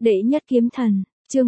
Đệ nhất kiếm thần, chương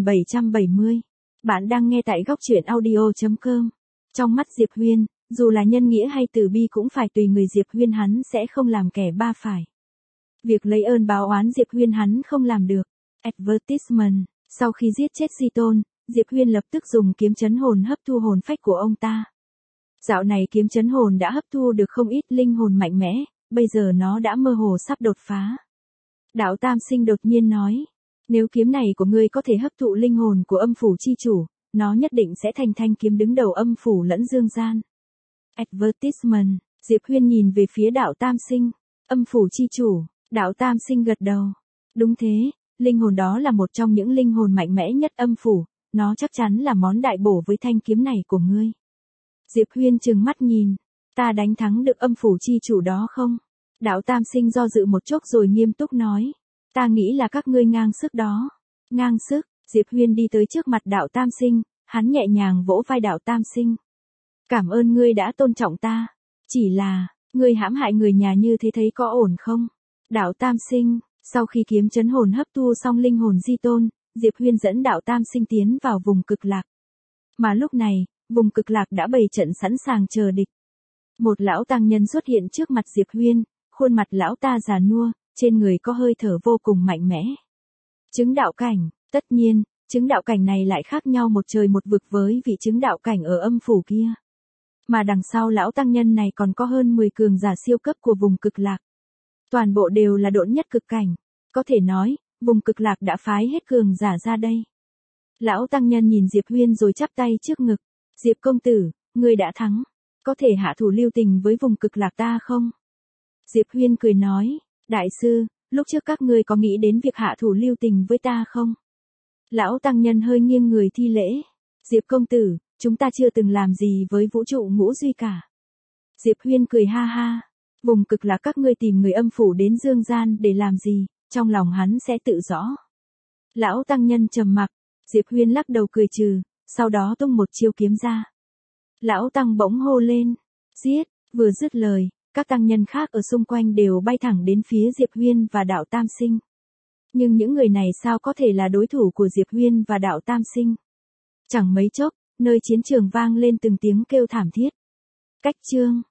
4770. Bạn đang nghe tại góc truyện audio.com. Trong mắt Diệp Huyên, dù là nhân nghĩa hay từ bi cũng phải tùy người. Diệp Huyên hắn sẽ không làm kẻ ba phải. Việc lấy ơn báo oán Diệp Huyên hắn không làm được. Advertisement, sau khi giết chết Di Tôn, Diệp Huyên lập tức dùng kiếm chấn hồn hấp thu hồn phách của ông ta. Dạo này kiếm chấn hồn đã hấp thu được không ít linh hồn mạnh mẽ, bây giờ nó đã mơ hồ sắp đột phá. Đạo Tam Sinh đột nhiên nói, nếu kiếm này của ngươi có thể hấp thụ linh hồn của âm phủ chi chủ, nó nhất định sẽ thành thanh kiếm đứng đầu âm phủ lẫn dương gian. Advertisement, Diệp Huyên nhìn về phía đạo Tam Sinh, âm phủ chi chủ, đạo Tam Sinh gật đầu. Đúng thế, linh hồn đó là một trong những linh hồn mạnh mẽ nhất âm phủ, nó chắc chắn là món đại bổ với thanh kiếm này của ngươi. Diệp Huyên trừng mắt nhìn, ta đánh thắng được âm phủ chi chủ đó không? Đạo Tam Sinh do dự một chút rồi nghiêm túc nói, ta nghĩ là các ngươi ngang sức đó. Ngang sức, Diệp Huyên đi tới trước mặt đạo Tam Sinh, hắn nhẹ nhàng vỗ vai đạo Tam Sinh. Cảm ơn ngươi đã tôn trọng ta, chỉ là, ngươi hãm hại người nhà như thế thấy có ổn không? Đạo Tam Sinh, sau khi kiếm chấn hồn hấp thu xong linh hồn Di Tôn, Diệp Huyên dẫn đạo Tam Sinh tiến vào vùng cực lạc. Mà lúc này, vùng cực lạc đã bày trận sẵn sàng chờ địch. Một lão tăng nhân xuất hiện trước mặt Diệp Huyên, khuôn mặt lão ta già nua, trên người có hơi thở vô cùng mạnh mẽ. Chứng đạo cảnh, tất nhiên, chứng đạo cảnh này lại khác nhau một trời một vực với vị chứng đạo cảnh ở âm phủ kia. Mà đằng sau lão tăng nhân này còn có hơn 10 cường giả siêu cấp của vùng cực lạc. Toàn bộ đều là độn nhất cực cảnh, có thể nói, vùng cực lạc đã phái hết cường giả ra đây. Lão tăng nhân nhìn Diệp Huyên rồi chắp tay trước ngực, Diệp công tử, ngươi đã thắng, có thể hạ thủ lưu tình với vùng cực lạc ta không? Diệp Huyên cười nói, đại sư, lúc trước các ngươi có nghĩ đến việc hạ thủ lưu tình với ta không? Lão tăng nhân hơi nghiêng người thi lễ, Diệp công tử, chúng ta chưa từng làm gì với vũ trụ ngũ duy cả. Diệp Huyên cười ha ha, vùng cực lạc các ngươi tìm người âm phủ đến dương gian để làm gì, trong lòng hắn sẽ tự rõ. Lão tăng nhân trầm mặc, Diệp Huyên lắc đầu cười trừ, sau đó tung một chiêu kiếm ra. Lão tăng bỗng hô lên, giết, vừa dứt lời, các tăng nhân khác ở xung quanh đều bay thẳng đến phía Diệp Huyên và đạo Tam Sinh. Nhưng những người này sao có thể là đối thủ của Diệp Huyên và đạo Tam Sinh? Chẳng mấy chốc, nơi chiến trường vang lên từng tiếng kêu thảm thiết. Cách chương